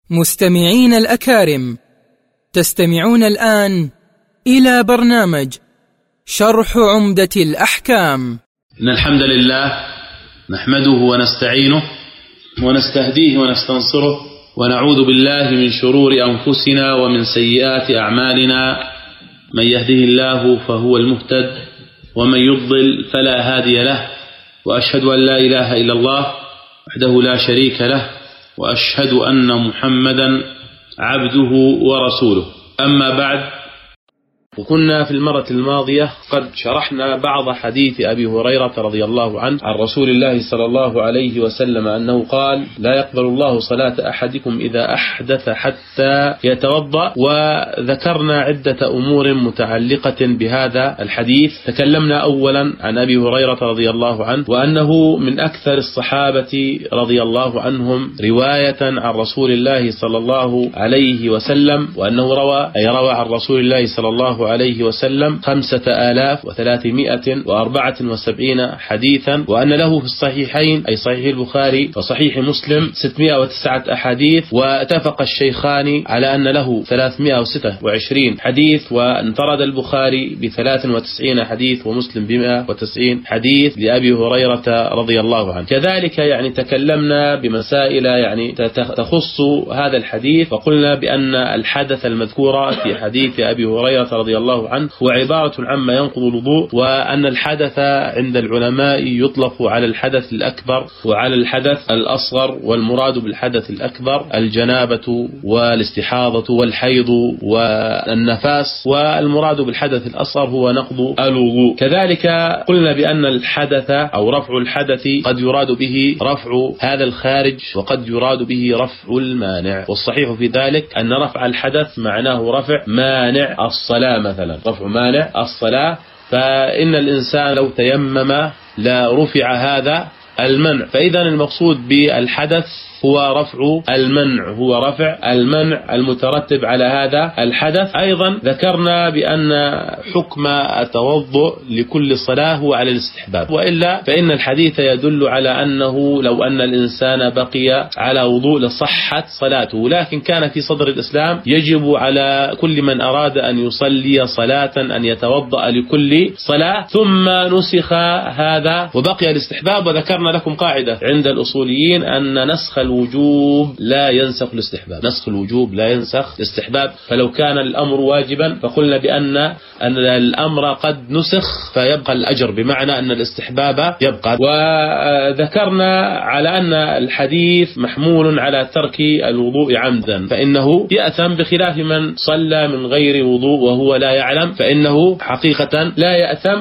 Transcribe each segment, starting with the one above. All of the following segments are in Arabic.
مستمعين الأكارم، تستمعون الآن إلى برنامج شرح عمدة الأحكام. إن الحمد لله نحمده ونستعينه ونستهديه ونستنصره، ونعوذ بالله من شرور أنفسنا ومن سيئات أعمالنا. من يهده الله فهو المهتد، ومن يضلل فلا هادي له. وأشهد أن لا إله إلا الله وحده لا شريك له، وأشهد أن محمدا عبده ورسوله. أما بعد، وكنا في المرة الماضية قد شرحنا بعض حديث أبي هريرة رضي الله عنه عن رسول الله صلى الله عليه وسلم أنه قال: لا يقبل الله صلاة أحدكم إذا أحدث حتى يتوضأ. وذكرنا عدة أمور متعلقة بهذا الحديث. تكلمنا أولا عن أبي هريرة رضي الله عنه، وأنه من أكثر الصحابة رضي الله عنهم رواية عن رسول الله صلى الله عليه وسلم، وأنه روى عن رسول الله صلى الله عليه وسلم 5374 حديثا، وأن له في الصحيحين أي صحيح البخاري وصحيح مسلم 609 أحاديث، واتفق الشيخان على أن له 326 حديث، وانفرد البخاري ب93 حديث ومسلم ب190 حديث لأبي هريرة رضي الله عنه. كذلك تكلمنا بمسائل تخص هذا الحديث، وقلنا بأن الحدث المذكور في حديث أبي هريرة رضي الله عنه هو عبارة عما ينقض الوضوء، وأن الحدث عند العلماء يطلق على الحدث الأكبر وعلى الحدث الأصغر، والمراد بالحدث الأكبر الجنابة والاستحاضة والحيض والنفاس، والمراد بالحدث الأصغر هو نقض الوضوء. كذلك قلنا بأن الحدث أو رفع الحدث قد يراد به رفع هذا الخارج، وقد يراد به رفع المانع، والصحيح في ذلك أن رفع الحدث معناه رفع مانع الصلاة، مثلا رفع مانع الصلاة. فإن الإنسان لو تيمم لا رفع هذا المنع، فإذا المقصود بالحدث هو رفع المنع، هو رفع المنع المترتب على هذا الحدث. أيضا ذكرنا بأن حكم التوضؤ لكل صلاة هو على الاستحباب، وإلا فإن الحديث يدل على أنه لو أن الإنسان بقي على وضوء لصحت صلاته، لكن كان في صدر الإسلام يجب على كل من أراد أن يصلي صلاة أن يتوضأ لكل صلاة، ثم نسخ هذا وبقي الاستحباب. وذكرنا لكم قاعدة عند الأصوليين أن نسخ الوجوب لا ينسخ الاستحباب، نسخ الوجوب لا ينسخ الاستحباب. فلو كان الأمر واجبا فقلنا بأن الأمر قد نسخ فيبقى الأجر، بمعنى أن الاستحباب يبقى. وذكرنا على أن الحديث محمول على ترك الوضوء عمدا، فإنه يأثم، بخلاف من صلى من غير وضوء وهو لا يعلم، فإنه حقيقة لا يأثم.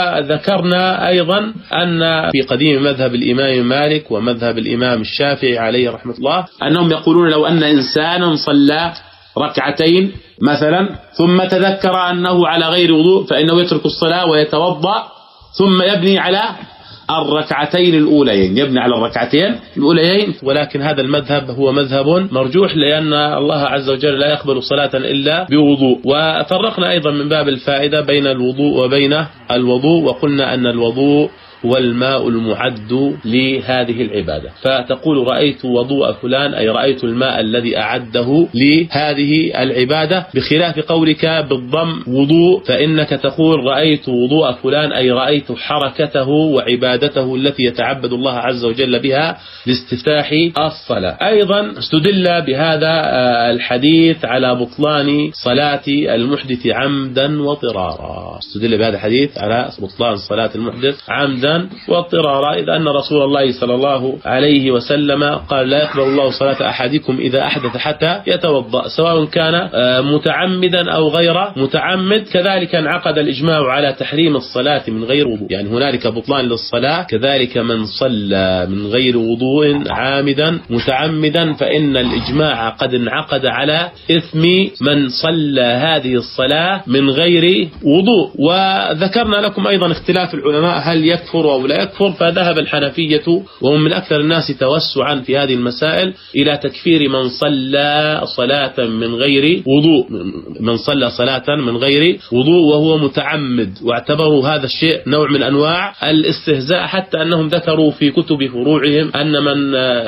وذكرنا أيضا أن في قديم مذهب الإمام مالك ومذهب الإمام الشافعي عليه رحمة الله أنهم يقولون لو أن إنسانا صلى ركعتين مثلا ثم تذكر أنه على غير وضوء فإنه يترك الصلاة ويتوضأ ثم يبني على الركعتين الأوليين، يبني على الركعتين الأوليين. ولكن هذا المذهب هو مذهب مرجوح، لأن الله عز وجل لا يقبل صلاة إلا بوضوء. وفرقنا أيضا من باب الفائدة بين الوضوء وبين الوضوء، وقلنا أن الوضوء والماء المعد لهذه العبادة. فتقول رأيت وضوء فلان أي رأيت الماء الذي أعده لهذه العبادة، بخلاف قولك بالضم وضوء فإنك تقول رأيت وضوء فلان أي رأيت حركته وعبادته التي يتعبد الله عز وجل بها لاستفتاح الصلاة. أيضا استدل بهذا الحديث على بطلان صلاة المحدث عمدا واضطرارا، استدل بهذا الحديث على بطلان صلاة المحدث عمدا واضطرارا، إذ أن رسول الله صلى الله عليه وسلم قال: لا يقبل الله صلاة أحدكم إذا أحدث حتى يتوضأ، سواء كان متعمدا أو غير متعمد. كذلك انعقد الإجماع على تحريم الصلاة من غير وضوء، يعني هنالك بطلان للصلاة. كذلك من صلى من غير وضوء عامدا متعمدا فإن الإجماع قد انعقد على إثم من صلى هذه الصلاة من غير وضوء. وذكرنا لكم أيضا اختلاف العلماء هل يكفر يكفر أو لا يكفر، فذهب الحنفية وهم من أكثر الناس توسعا في هذه المسائل إلى تكفير من صلى صلاة من غير وضوء، من صلى صلاة من غير وضوء وهو متعمد، واعتبروا هذا الشيء نوع من أنواع الاستهزاء، حتى أنهم ذكروا في كتب فروعهم أن من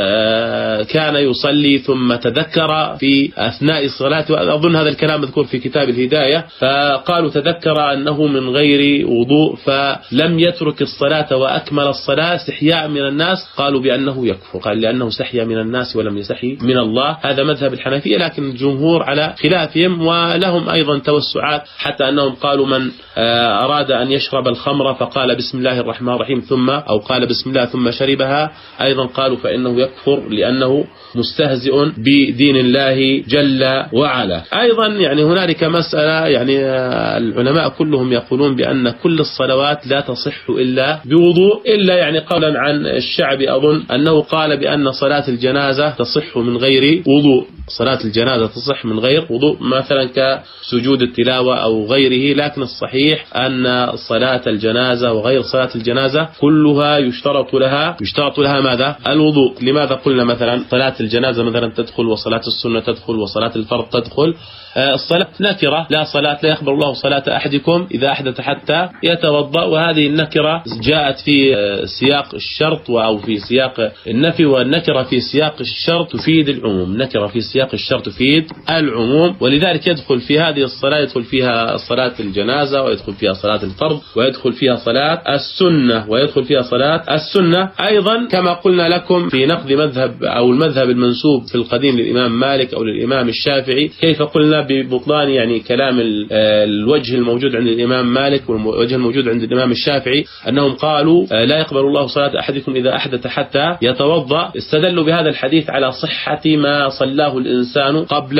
كان يصلي ثم تذكر في أثناء الصلاة، وأظن هذا الكلام مذكور في كتاب الهداية، فقالوا تذكر أنه من غير وضوء فلم يترك الصلاة وأكمل الصلاة استحياء من الناس، قالوا بأنه يكفر، قال لأنه استحيا من الناس ولم يستحي من الله. هذا مذهب الحنفية، لكن الجمهور على خلافهم، ولهم أيضا توسعات، حتى أنهم قالوا من أراد أن يشرب الخمر فقال بسم الله الرحمن الرحيم ثم، أو قال بسم الله ثم شربها، أيضا قالوا فإنه يكفر لأنه مستهزئ بدين الله جل وعلا. أيضا يعني هنالك مسألة، يعني العلماء كلهم يقولون بأن كل الصلوات لا تصح إلا بوضوء، إلا يعني قولا عن الشعبي أظن أنه قال بأن صلاة الجنازة تصح من غير وضوء، صلاة الجنازة تصح من غير وضوء، مثلا كسجود التلاوة أو غيره، لكن الصحيح أن صلاة الجنازة وغير صلاة الجنازة كلها يشترط لها ماذا؟ الوضوء. لماذا قلنا مثلا صلاة الجنازة مثلا تدخل، وصلاة السنة تدخل، وصلاة الفرض تدخل؟ الصلاة نكرة، لا صلاة، لا يقبل الله صلاة أحدكم إذا أحدث حتى يتوضأ، وهذه النكرة جاءت في سياق الشرط أو في سياق النفي، والنكرة في سياق الشرط تفيد العموم، نكرة في سياق الشرط تفيد العموم، ولذلك يدخل في هذه الصلاة، يدخل فيها صلاة الجنازة، ويدخل فيها صلاة الفرض، ويدخل فيها صلاة السنة، ويدخل فيها صلاة السنة. أيضا كما قلنا لكم في نقد مذهب أو المذهب المنسوب في القديم للإمام مالك أو للإمام الشافعي، كيف قلنا ببطلان يعني كلام الوجه الموجود عند الإمام مالك والوجه الموجود عند الإمام الشافعي، أنهم قالوا لا يقبل الله صلاة أحدكم إذا أحدث حتى يتوضأ، استدلوا بهذا الحديث على صحة ما صلاه الإنسان قبل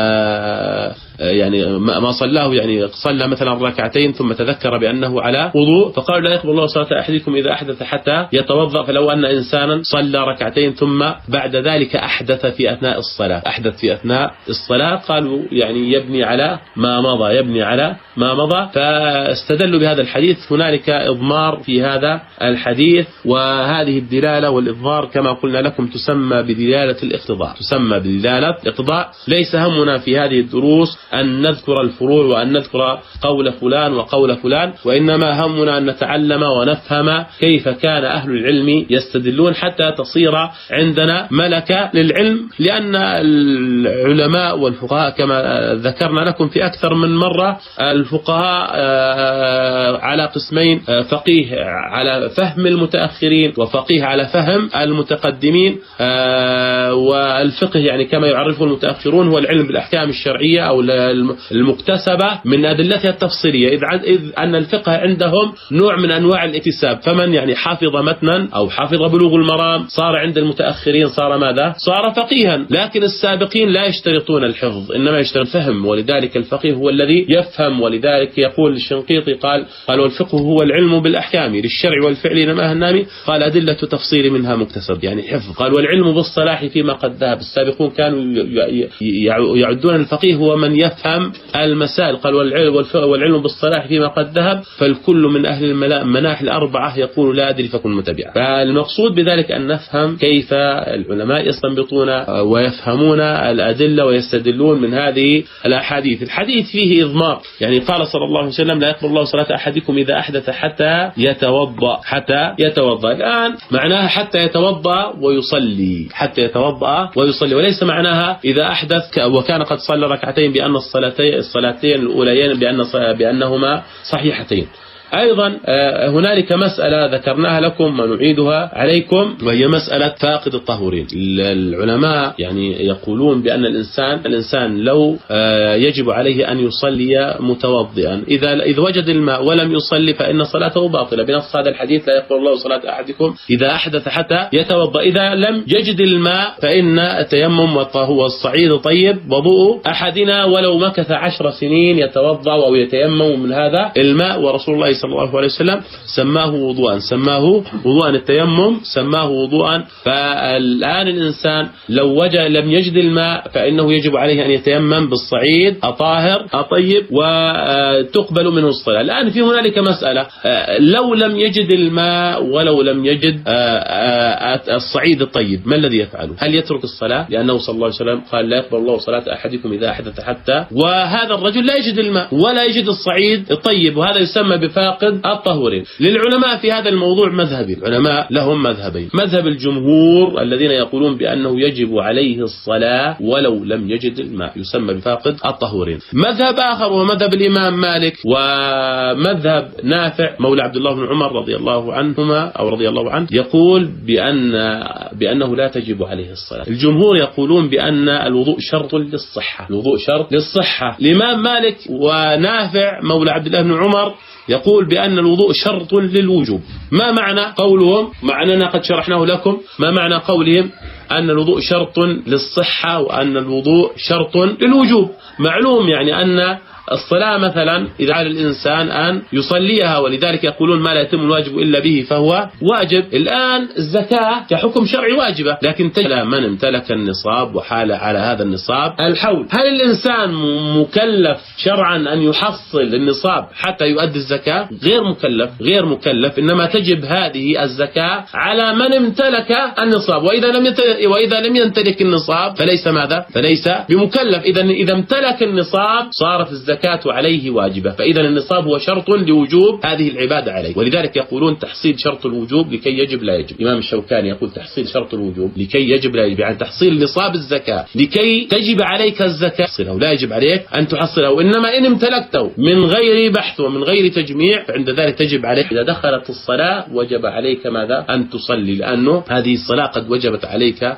يعني ما صلاه، يعني صلى مثلا ركعتين ثم تذكر بأنه على وضوء، فقالوا لا يقبل الله صلاة أحدكم إذا أحدث حتى يتوضأ. فلو أن إنسانا صلى ركعتين ثم بعد ذلك أحدث في أثناء الصلاة، قالوا يعني يبني على ما مضى، فاستدلوا بهذا الحديث. هنالك إضمار في هذا الحديث، وهذه الدلالة والإضمار كما قلنا لكم تسمى بدلالة الاقتضاء. ليس همنا في هذه الدروس أن نذكر الفروع وأن نذكر قول فلان وقول فلان، وإنما همنا أن نتعلم ونفهم كيف كان أهل العلم يستدلون حتى تصير عندنا ملكة للعلم، لأن العلماء والفقهاء كما ذكرنا لكم في أكثر من مرة، الفقهاء على قسمين: فقيه على فهم المتأخرين وفقيه على فهم المتقدمين. والفقه يعني كما يعرفه المتأخرون هو العلم بالأحكام الشرعية أو المكتسبة من أدلتها التفصيلية، إذ أن الفقه عندهم نوع من أنواع الاكتساب، فمن يعني حافظ متنا أو حافظ بلوغ المرام صار عند المتأخرين صار ماذا؟ صار فقيها. لكن السابقين لا يشترطون الحفظ، إنما يشترط فهم، ولذلك الفقيه هو الذي يفهم. ولذلك يقول الشنقيطي قال والفقه هو العلم بالأحكام للشرع والفعل إنما النامي، قال أدلة تفصيل منها مكتسب يعني حفظ. قال والعلم بالصلاح فيما قد ذهب، السابقون كانوا يعدون الفقيه هو من يفهم المسائل. قال والعلم بالصلاح فيما قد ذهب، فالكل من أهل المناحي الأربعة يقول لا أدري فكن متبعا. فالمقصود بذلك أن نفهم كيف العلماء يستنبطون ويفهمون الأدلة ويستدلون من هذه الأحاديث. الحديث فيه إضمار، يعني قال صلى الله عليه وسلم لا يقبل الله صلاة أحدكم إذا أحدث حتى يتوضأ. الآن معناها حتى يتوضأ ويصلي، وليس معناها إذا أحدث وكان قد صلى ركعتين بأن الصلاتين الأوليين بأنهما صحيحتين. أيضا هنالك مسألة ذكرناها لكم ونعيدها عليكم، وهي مسألة فاقد الطهورين. العلماء يعني يقولون بأن الإنسان لو يجب عليه أن يصلي متوضئا، إذا وجد الماء ولم يصلي فإن صلاته باطلة بنص هذا الحديث لا يقبل الله صلاة أحدكم إذا أحدث حتى يتوضأ. إذا لم يجد الماء فإن التيمم والصعيد طيب، وضوء أحدنا ولو مكث 10 سنين يتوضأ أو يتيمم من هذا الماء، ورسول الله صلى الله عليه وسلم سماه وضوءا التيمم سماه وضوءا. فالآن الإنسان لو لم يجد الماء فإنه يجب عليه أن يتيمم بالصعيد الطاهر الطيب وتقبل منه الصلاة. الآن في هنالك مسألة، لو لم يجد الماء ولو لم يجد الصعيد الطيب ما الذي يفعله؟ هل يترك الصلاة؟ لأنه صلى الله عليه وسلم قال لا يقبل الله صلاة أحدكم إذا أحدث حتى، وهذا الرجل لا يجد الماء ولا يجد الصعيد الطيب، وهذا يسمى بفاقد الطهورين. للعلماء في هذا الموضوع مذهبين، العلماء لهم مذهبين: مذهب الجمهور الذين يقولون بأنه يجب عليه الصلاة ولو لم يجد الماء، يسمى بفاقد الطهورين. مذهب آخر ومذهب الإمام مالك ومذهب نافع مولى عبد الله بن عمر رضي الله عنهما أو رضي الله عنه، يقول بأنه لا تجب عليه الصلاة. الجمهور يقولون بأن الوضوء شرط للصحة، الوضوء شرط للصحة. الإمام مالك ونافع مولى عبد الله بن عمر يقول بأن الوضوء شرط للوجوب. ما معنى قولهم؟ معنانا قد شرحناه لكم. ما معنى قولهم أن الوضوء شرط للصحة وأن الوضوء شرط للوجوب؟ معلوم يعني أن الصلاة مثلا إذا على الإنسان أن يصليها، ولذلك يقولون ما لا يتم الواجب إلا به فهو واجب. الآن الزكاة كحكم شرعي واجبة، لكن تجد من امتلك النصاب وحال على هذا النصاب الحول. هل الإنسان مكلف شرعا أن يحصل النصاب حتى يؤدي الزكاة؟ غير مكلف، إنما تجب هذه الزكاة على من امتلك النصاب، وإذا لم يمتلك النصاب فليس ماذا؟ فليس بمكلف. إذا امتلك النصاب صارت الزكاة عليه واجبة، فإذا النصاب هو شرط لوجوب هذه العبادة عليه. ولذلك يقولون تحصيل شرط الوجوب لكي يجب لا يجب. الإمام الشوكاني يقول تحصيل شرط الوجوب لكي يجب لا يجب، يعني تحصيل نصاب الزكاة لكي تجب عليك الزكاة تحصله، لا يجب عليك أن تحصله، إنما إن امتلكته من غير بحث ومن غير تجميع فعند ذلك تجب عليك. إذا دخلت الصلاة وجب عليك ماذا؟ أن تصلي، لأنه هذه الصلاة قد وجبت عليك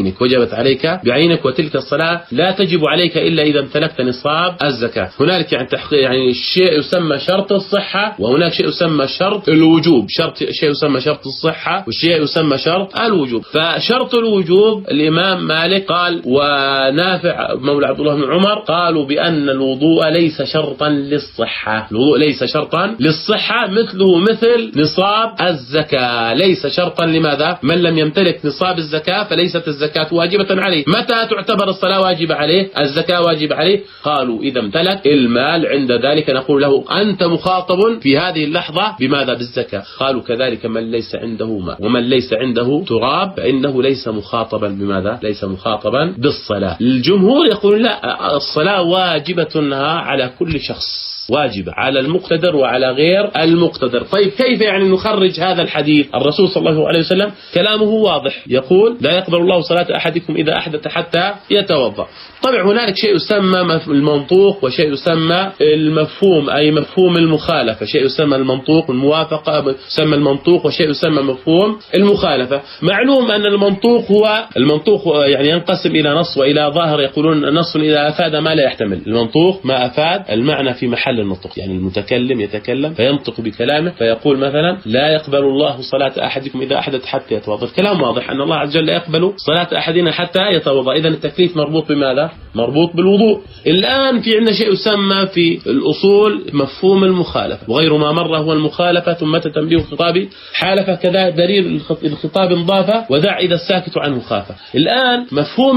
بعينك، وتلك الصلاة لا تجب عليك إلا إذا امتلكت نصاب الزكاة. هنالك يعني الشيء يسمى شرط الصحة، وهناك شيء يسمى شرط الوجوب. شيء يسمى شرط الصحة والشيء يسمى شرط الوجوب. فشرط الوجوب الإمام مالك قال ونافع مولى عبد الله بن عمر قالوا بأن الوضوء ليس شرطا للصحة، الوضوء ليس شرطا للصحة مثله مثل نصاب الزكاة ليس شرطا. لماذا؟ من لم يمتلك نصاب الزكاة فليست الزكاة واجبة عليه. متى تعتبر الصلاة واجبة عليه؟ الزكاة واجبة عليه. قالوا إذا امتلك المال عند ذلك نقول له أنت مخاطب في هذه اللحظة بماذا؟ بالزكاة. قالوا كذلك من ليس عنده ماء ومن ليس عنده تراب فإنه ليس مخاطبا بماذا؟ ليس مخاطبا بالصلاة. الجمهور يقول لا، الصلاة واجبة على كل شخص، واجبة على المقتدر وعلى غير المقتدر. طيب كيف يعني نخرج هذا الحديث؟ الرسول صلى الله عليه وسلم كلامه واضح، يقول لا يقبل الله صلاة أحدكم إذا أحدث حتى يتوضأ. طبعا هنالك شيء يسمى المنطوق وشيء يسمى المفهوم، أي مفهوم المخالفة. شيء يسمى المنطوق الموافقة، يسمى المنطوق، وشيء يسمى مفهوم المخالفة. معلوم أن المنطوق يعني ينقسم إلى نص وإلى ظاهر. يقولون نص إذا أفاد ما لا يحتمل، المنطوق ما أفاد المعنى في محل النطق، يعني المتكلم يتكلم فينطق بكلامه فيقول مثلا لا يقبل الله صلاة أحدكم إذا أحدث حتى يتوضأ. الكلام واضح أن الله عز وجل لا يقبل صلاة أحدنا حتى يتوضأ. إذن التكليف مربوط بماذا؟ مربوط بالوضوء. الآن في عندنا شيء يسمى في الأصول مفهوم المخالفة، وغير ما مر هو المخالفة ثم تنبيه الخطاب حالفة، كذا دليل الخطاب انضافة ودع إذا الساكت عنه خافة. الآن مفهوم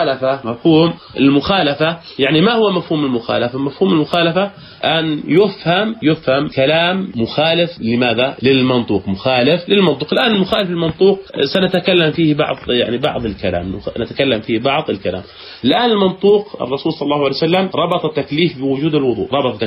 المخالفة يعني ما هو مفهوم المخالفة؟ مفهوم المخالفة أن يفهم كلام مخالف لماذا؟ للمنطوق، مخالف للمنطوق. الآن المخالف للمنطوق سنتكلم فيه بعض الكلام. الآن المنطوق الرسول صلى الله عليه وسلم ربط التكليف بوجود الوضوء،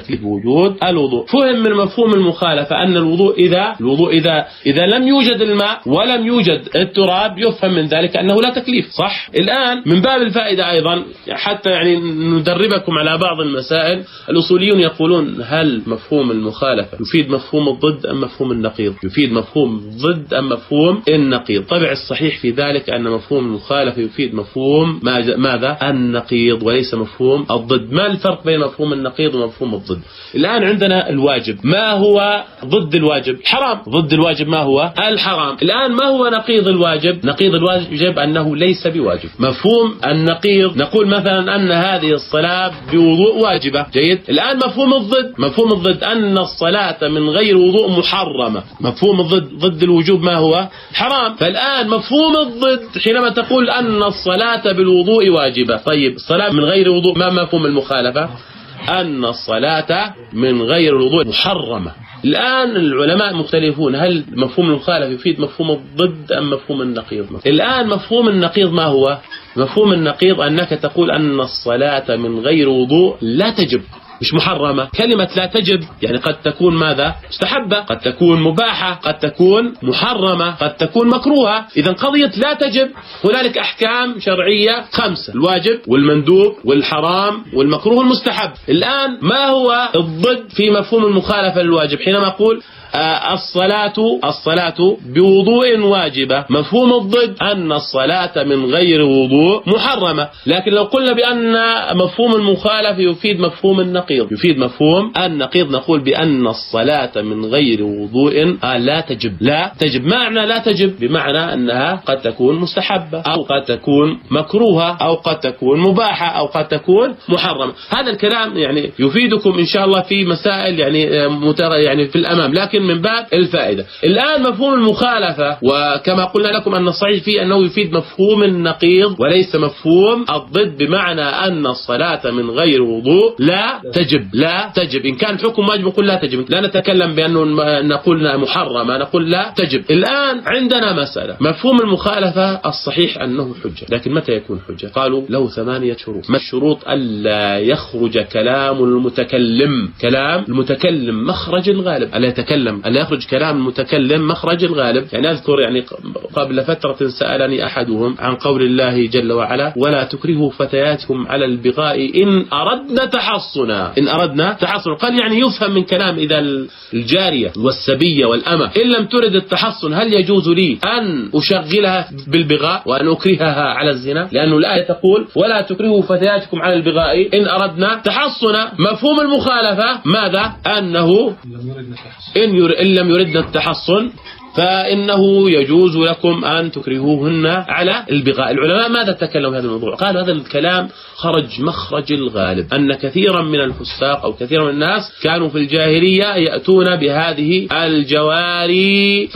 فهم من مفهوم المخالفة أن الوضوء إذا لم يوجد الماء ولم يوجد التراب يفهم من ذلك أنه لا تكليف، صح؟ الآن من باب الفائدة أيضا حتى يعني ندربكم على بعض المسائل، الأصوليون يقولون هل مفهوم المخالفة يفيد مفهوم الضد أم مفهوم النقيض؟ يفيد مفهوم الضد أم مفهوم النقيض؟ طبع الصحيح في ذلك أن مفهوم المخالفة يفيد مفهوم ماذا؟ النقيض وليس مفهوم الضد. ما الفرق بين مفهوم النقيض ومفهوم الضد؟ الآن عندنا الواجب، ما هو ضد الواجب؟ حرام. ضد الواجب ما هو؟ الحرام. الآن ما هو نقيض الواجب؟ نقيض الواجب أنه ليس بواجب. مفهوم النقيض نقول مثلا أن هذه الصلاة بوضوء واجبة، جيد. الآن مفهوم مفهوم الضد أن الصلاة من غير وضوء محرمة. مفهوم الضد ضد الوجوب ما هو؟ حرام. فالآن مفهوم الضد حينما تقول أن الصلاة بالوضوء واجبة. طيب الصلاة من غير وضوء ما مفهوم المخالفة؟ أن الصلاة من غير الوضوء محرمة. الآن العلماء مختلفون، هل مفهوم المخالفة يفيد مفهوم الضد أم مفهوم النقيض؟ الآن مفهوم النقيض ما هو؟ مفهوم النقيض أنك تقول أن الصلاة من غير وضوء لا تجب، مش محرمة. كلمة لا تجب يعني قد تكون ماذا؟ مستحبة، قد تكون مباحة، قد تكون محرمة، قد تكون مكروهة. إذا قضية لا تجب هنالك أحكام شرعية 5: الواجب والمندوب والحرام والمكروه والمستحب. الآن ما هو الضد في مفهوم المخالفة للواجب؟ حينما أقول الصلاة بوضوء واجبة، مفهوم الضد أن الصلاة من غير وضوء محرمة. لكن لو قلنا بأن مفهوم المخالفة يفيد مفهوم النقيض، نقول بأن الصلاة من غير وضوء لا تجب. لا تجب معنى لا تجب بمعنى أنها قد تكون مستحبة أو قد تكون مكروهة أو قد تكون مباحة أو قد تكون محرمة. هذا الكلام يعني يفيدكم إن شاء الله في مسائل يعني في الأمام، لكن من باب الفائدة. الآن مفهوم المخالفة، وكما قلنا لكم أن الصحيح فيه أنه يفيد مفهوم النقيض وليس مفهوم الضد، بمعنى أن الصلاة من غير وضوء لا تجب. إن كان حكم واجب نقول لا تجب، لا نتكلم بأنه نقول محرمة، نقول لا تجب. الآن عندنا مسألة، مفهوم المخالفة الصحيح أنه حجة، لكن متى يكون حجة؟ قالوا له 8 شروط. ما الشروط؟ ألا يخرج كلام المتكلم مخرج الغالب، ألا يخرج كلام المتكلم مخرج الغالب. يعني أذكر قبل فترة سألني أحدهم عن قول الله جل وعلا: ولا تكرهوا فتياتكم على البغاء إن أردنا تحصنا. قال يعني يفهم من كلام إذا الجارية والسبية والأمة إن لم ترد التحصن هل يجوز لي أن أشغلها بالبغاء وأن أكرهها على الزنا؟ لأنه الآية تقول: ولا تكرهوا فتياتكم على البغاء إن أردنا تحصنا. مفهوم المخالفة ماذا؟ أنه إن لم يردن التحصن فإنه يجوز لكم أن تكرهوهن على البغاء. العلماء ماذا تكلموا في هذا الموضوع؟ قالوا هذا الكلام خرج مخرج الغالب، أن كثيرا من الفساق أو كثيرا من الناس كانوا في الجاهلية يأتون بهذه الجواري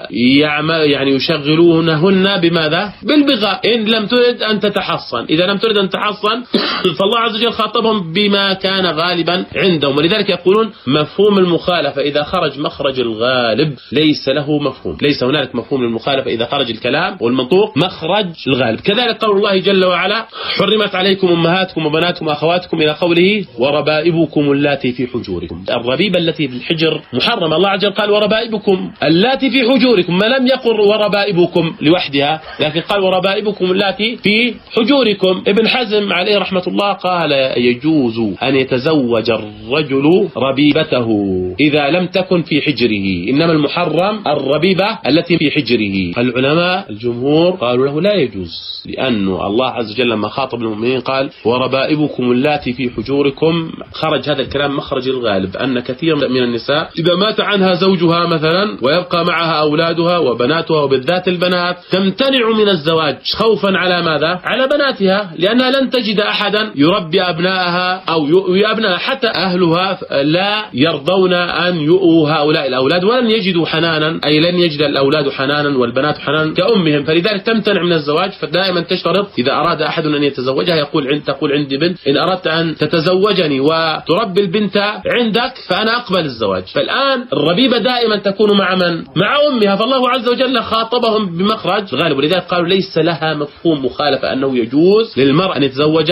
يعني يشغلونهن بماذا؟ بالبغاء إن لم ترد أن تتحصن. إذا لم ترد أن تتحصن فالله عز وجل خاطبهم بما كان غالبا عندهم، ولذلك يقولون مفهوم المخالفة إذا خرج مخرج الغالب ليس له مفهوم، ليس هنالك مفهوم للمخالفة إذا خرج الكلام والمنطوق مخرج الغالب. كذلك قول الله جل وعلا: حرمت عليكم أمهاتكم وبناتكم وأخواتكم، إلى قوله: وربائبكم اللاتي في حجوركم. الربيبة التي في الحجر محرمة، الله عز وجل قال: وربائبكم اللاتي في حجوركم، ما لم يقل وربائبكم لوحدها، لكن قال: وربائبكم اللاتي في حجوركم. ابن حزم عليه رحمة الله قال: يجوز أن يتزوج الرجل ربيبته إذا لم تكن في حجره، إنما المحرم الربيبة التي في حجره. العلماء الجمهور قالوا له لا يجوز، لأن الله عز وجل لما خاطب المؤمنين قال: وربائبكم اللاتي في حجوركم. خرج هذا الكلام مخرج الغالب، أن كثير من النساء إذا مات عنها زوجها مثلا ويبقى معها أولادها وبناتها، وبالذات البنات، تمتنع من الزواج خوفا على ماذا؟ على بناتها، لأنها لن تجد أحدا يربي أبنائها أو يؤوي أبنائها، حتى أهلها لا يرضون أن يؤوا هؤلاء الأولاد، ولن يجدوا حنانا، أي لن يجد الأولاد حنانا والبنات حنانا كأمهم، فلذلك تمتنع من الزواج. فدائما تشترط إذا أراد أحد أن يتزوجها تقول عندي بنت، إن أردت أن تتزوجني وتربي البنت عندك فأنا أقبل الزواج. فالآن الربيبة دائما تكون مع من؟ مع أمها، فالله عز وجل خاطبهم بمخرج الغالب، ولذلك قالوا ليس لها مفهوم مخالفة، أنه يجوز للمرء أن يتزوج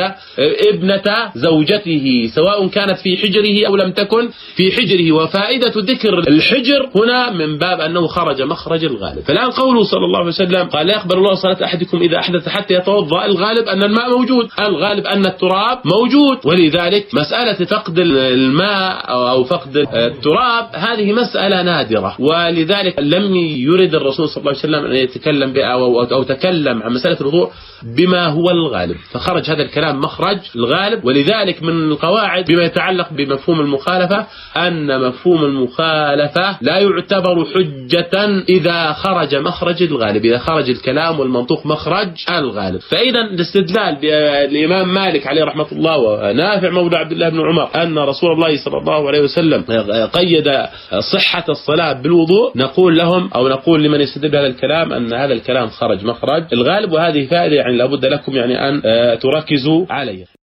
ابنة زوجته سواء كانت في حجره أو لم تكن في حجره. وفائدة ذكر الحجر هنا من باب أنه خرج مخرج الغالب. فالآن قوله صلى الله عليه وسلم قال: لا يقبل الله صلاة أحدكم إذا أحدث حتى يتوضأ. الغالب أن الماء موجود، الغالب أن التراب موجود، ولذلك مسألة فقد الماء أو فقد التراب هذه مسألة نادرة، ولذلك لم يرد الرسول صلى الله عليه وسلم أن يتكلم أو تكلم عن مسألة الوضوء بما هو الغالب، فخرج هذا الكلام مخرج الغالب. ولذلك من القواعد بما يتعلق بمفهوم المخالفة أن مفهوم المخالفة لا يعتبر حجة إذا خرج مخرج الغالب، إذا خرج الكلام والمنطوق مخرج الغالب. فإذا الاستدلال بالإمام مالك عليه رحمة الله ونافع مولى عبد الله بن عمر أن رسول الله صلى الله عليه وسلم قيد صحة الصلاة بالوضوء، نقول لهم أو نقول لمن يستدل بهذا الكلام أن هذا الكلام خرج مخرج الغالب، وهذه فائدة يعني لابد لكم يعني أن تركزوا عليها.